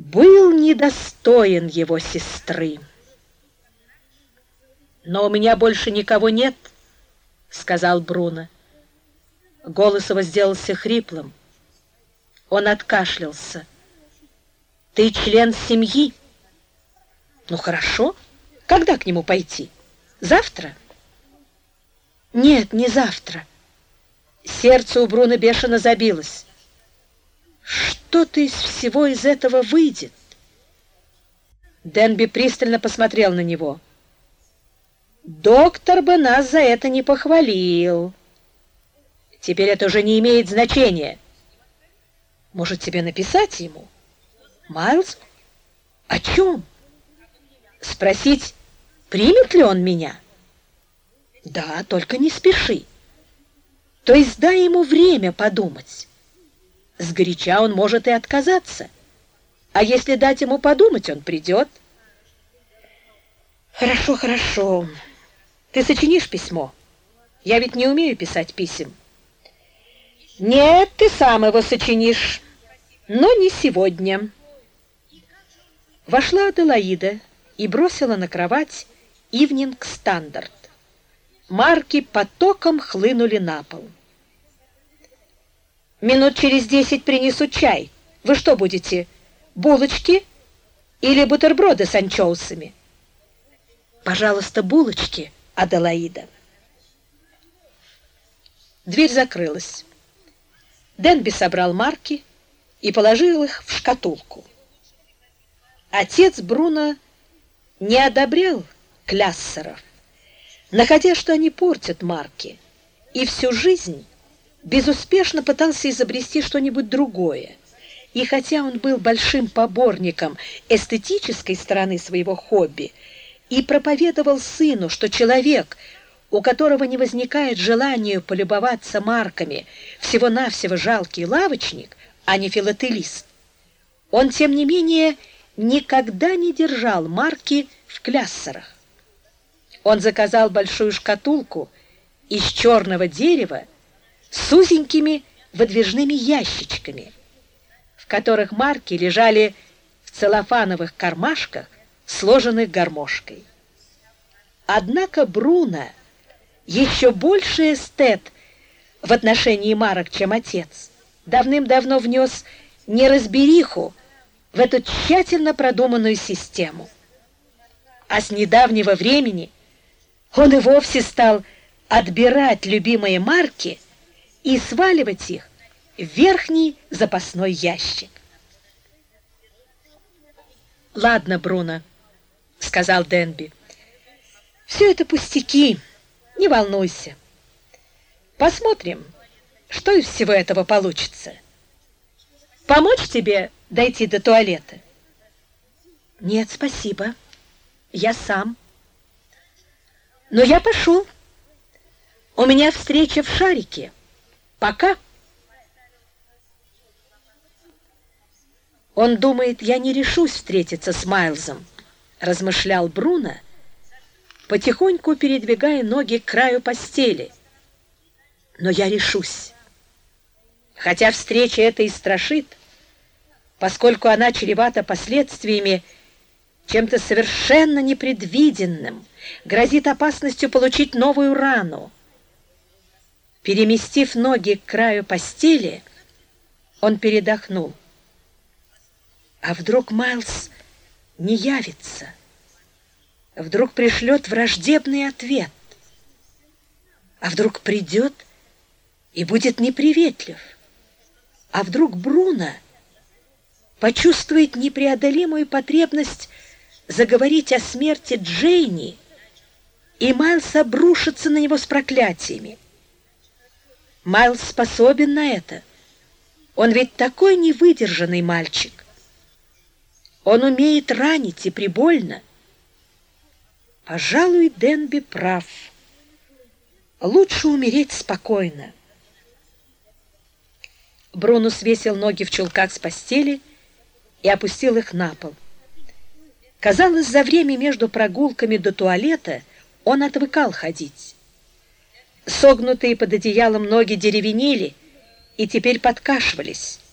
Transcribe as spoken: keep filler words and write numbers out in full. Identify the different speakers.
Speaker 1: был недостоин его сестры. «Но у меня больше никого нет», — сказал Бруно. Голос его сделался хриплым. Он откашлялся. «Ты член семьи?» «Ну, хорошо. Когда к нему пойти? Завтра?» «Нет, не завтра». Сердце у Бруно бешено забилось. «Что-то из всего из этого выйдет?» Денби пристально посмотрел на него. «Доктор бы нас за это не похвалил. Теперь это уже не имеет значения. Может, тебе написать ему? Майлз? О чем? Спросить, примет ли он меня? Да, только не спеши. То есть дай ему время подумать. Сгоряча он может и отказаться. А если дать ему подумать, он придет. Хорошо, хорошо. Ты сочинишь письмо? Я ведь не умею писать писем. Нет, ты сам его сочинишь, но не сегодня. Вошла Аделаида и бросила на кровать «Ивнинг Стандарт». Марки потоком хлынули на пол. «Минут через десять принесут чай. Вы что будете, булочки или бутерброды с анчоусами?» «Пожалуйста, булочки, Аделаида». Дверь закрылась. Денби собрал марки и положил их в шкатулку. Отец Бруно не одобрял кляссеров, находя, что они портят марки, и всю жизнь безуспешно пытался изобрести что-нибудь другое. И хотя он был большим поборником эстетической стороны своего хобби и проповедовал сыну, что человек, у которого не возникает желания полюбоваться марками, всего-навсего жалкий лавочник, а не филателист, он, тем не менее, никогда не держал марки в кляссерах. Он заказал большую шкатулку из черного дерева с узенькими выдвижными ящичками, в которых марки лежали в целлофановых кармашках, сложенных гармошкой. Однако Бруно еще больше эстет в отношении марок, чем отец, давным-давно внес неразбериху в эту тщательно продуманную систему. А с недавнего времени он и вовсе стал отбирать любимые марки и сваливать их в верхний запасной ящик. «Ладно, Бруно», — сказал Денби, — «все это пустяки, не волнуйся. Посмотрим, что из всего этого получится. Помочь тебе дойти до туалета?» «Нет, спасибо. Я сам». «Но я пошел. У меня встреча в Шарике. Пока». «Он думает, я не решусь встретиться с Майлзом», — размышлял Бруно, потихоньку передвигая ноги к краю постели. «Но я решусь. Хотя встреча эта и страшит, поскольку она чревата последствиями, чем-то совершенно непредвиденным, грозит опасностью получить новую рану». Переместив ноги к краю постели, он передохнул. А вдруг Майлз не явится? Вдруг пришлет враждебный ответ? А вдруг придет и будет неприветлив? А вдруг Бруно почувствует непреодолимую потребность заговорить о смерти Джейни, и Майлз обрушится на него с проклятиями? Майлз способен на это. Он ведь такой невыдержанный мальчик. Он умеет ранить и прибольно. Пожалуй, Денби прав. Лучше умереть спокойно. Бруно свесил ноги в чулках с постели и опустил их на пол. Казалось, за время между прогулками до туалета он отвыкал ходить. Согнутые под одеялом ноги деревенели и теперь подкашивались.